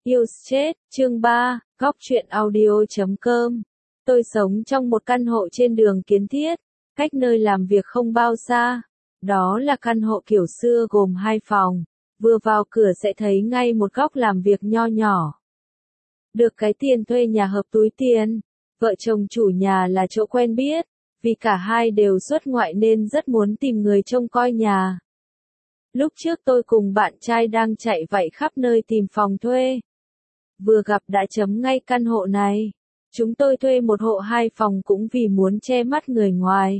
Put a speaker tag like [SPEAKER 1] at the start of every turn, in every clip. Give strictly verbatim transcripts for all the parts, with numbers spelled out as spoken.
[SPEAKER 1] Yêu chết, chương ba, góc truyện audio chấm com. Tôi sống trong một căn hộ trên đường Kiến Thiết, cách nơi làm việc không bao xa. Đó là căn hộ kiểu xưa gồm hai phòng, vừa vào cửa sẽ thấy ngay một góc làm việc nho nhỏ. Được cái tiền thuê nhà hợp túi tiền, vợ chồng chủ nhà là chỗ quen biết, vì cả hai đều xuất ngoại nên rất muốn tìm người trông coi nhà. Lúc trước tôi cùng bạn trai đang chạy vạy khắp nơi tìm phòng thuê. Vừa gặp đã chấm ngay căn hộ này. Chúng tôi thuê một hộ hai phòng cũng vì muốn che mắt người ngoài.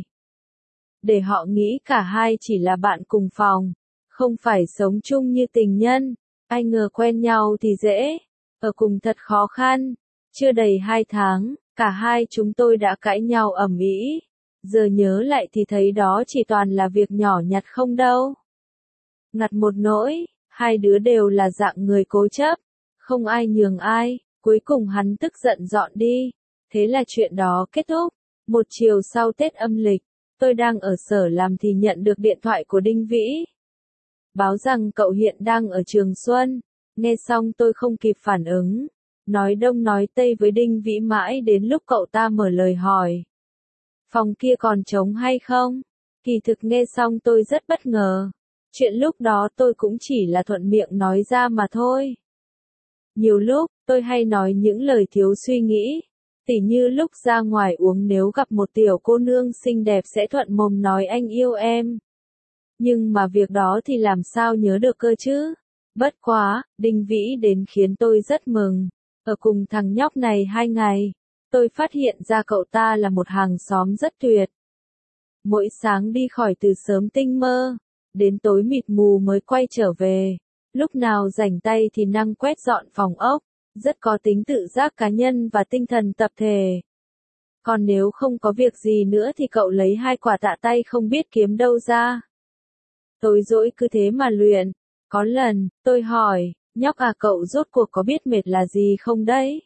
[SPEAKER 1] Để họ nghĩ cả hai chỉ là bạn cùng phòng, không phải sống chung như tình nhân. Ai ngờ quen nhau thì dễ, ở cùng thật khó khăn. Chưa đầy hai tháng, cả hai chúng tôi đã cãi nhau ầm ĩ. Giờ nhớ lại thì thấy đó chỉ toàn là việc nhỏ nhặt không đâu. Ngặt một nỗi, hai đứa đều là dạng người cố chấp, không ai nhường ai, cuối cùng hắn tức giận dọn đi. Thế là chuyện đó kết thúc. Một chiều sau Tết âm lịch, tôi đang ở sở làm thì nhận được điện thoại của Đinh Vĩ. Báo rằng cậu hiện đang ở Trường Xuân. Nghe xong tôi không kịp phản ứng. Nói đông nói tây với Đinh Vĩ mãi đến lúc cậu ta mở lời hỏi. Phòng kia còn trống hay không? Kỳ thực nghe xong tôi rất bất ngờ. Chuyện lúc đó tôi cũng chỉ là thuận miệng nói ra mà thôi. Nhiều lúc, tôi hay nói những lời thiếu suy nghĩ. Tỉ như lúc ra ngoài uống nếu gặp một tiểu cô nương xinh đẹp sẽ thuận mồm nói anh yêu em. Nhưng mà việc đó thì làm sao nhớ được cơ chứ? Bất quá, Đinh Vĩ đến khiến tôi rất mừng. Ở cùng thằng nhóc này hai ngày, tôi phát hiện ra cậu ta là một hàng xóm rất tuyệt. Mỗi sáng đi khỏi từ sớm tinh mơ, đến tối mịt mù mới quay trở về. Lúc nào rảnh tay thì năng quét dọn phòng ốc, rất có tính tự giác cá nhân và tinh thần tập thể. Còn nếu không có việc gì nữa thì cậu lấy hai quả tạ tay không biết kiếm đâu ra. Tối dỗi cứ thế mà luyện. Có lần, tôi hỏi, nhóc à cậu rốt cuộc có biết mệt là gì không đấy?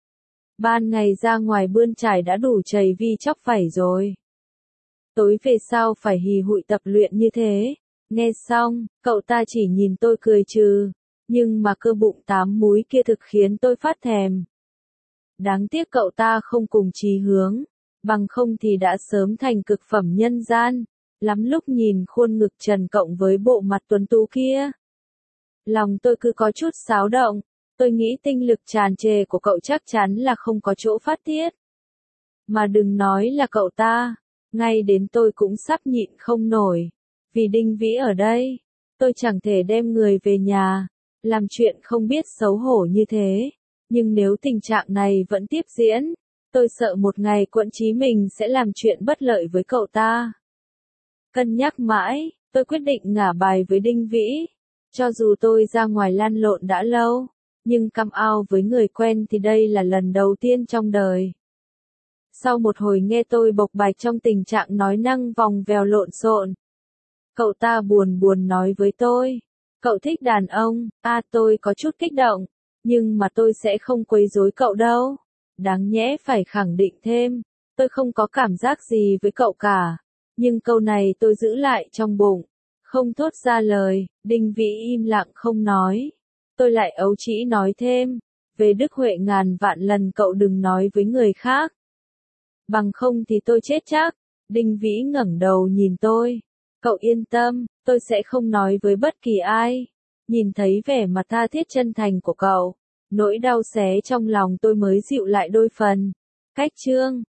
[SPEAKER 1] Ban ngày ra ngoài bươn trải đã đủ chầy vi chóc phẩy rồi. Tối về sau phải hì hụi tập luyện như thế. Nghe xong, cậu ta chỉ nhìn tôi cười trừ, nhưng mà cơ bụng tám múi kia thực khiến tôi phát thèm. Đáng tiếc cậu ta không cùng chí hướng, bằng không thì đã sớm thành cực phẩm nhân gian, lắm lúc nhìn khuôn ngực trần cộng với bộ mặt tuấn tú kia. Lòng tôi cứ có chút xáo động, tôi nghĩ tinh lực tràn trề của cậu chắc chắn là không có chỗ phát tiết. Mà đừng nói là cậu ta, ngay đến tôi cũng sắp nhịn không nổi. Vì Đinh Vĩ ở đây, tôi chẳng thể đem người về nhà, làm chuyện không biết xấu hổ như thế. Nhưng nếu tình trạng này vẫn tiếp diễn, tôi sợ một ngày Quận Chí mình sẽ làm chuyện bất lợi với cậu ta. Cân nhắc mãi, tôi quyết định ngả bài với Đinh Vĩ. Cho dù tôi ra ngoài lăn lộn đã lâu, nhưng căm ao với người quen thì đây là lần đầu tiên trong đời. Sau một hồi nghe tôi bộc bạch trong tình trạng nói năng vòng vèo lộn xộn, cậu ta buồn buồn nói với tôi, cậu thích đàn ông, à tôi có chút kích động, nhưng mà tôi sẽ không quấy rối cậu đâu. Đáng nhẽ phải khẳng định thêm, tôi không có cảm giác gì với cậu cả, nhưng câu này tôi giữ lại trong bụng, không thốt ra lời. Đinh Vĩ im lặng không nói. Tôi lại ấu trĩ nói thêm, về Đức Huệ ngàn vạn lần cậu đừng nói với người khác. Bằng không thì tôi chết chắc. Đinh Vĩ ngẩng đầu nhìn tôi. Cậu yên tâm, tôi sẽ không nói với bất kỳ ai. Nhìn thấy vẻ mặt tha thiết chân thành của cậu, nỗi đau xé trong lòng tôi mới dịu lại đôi phần. Cách chương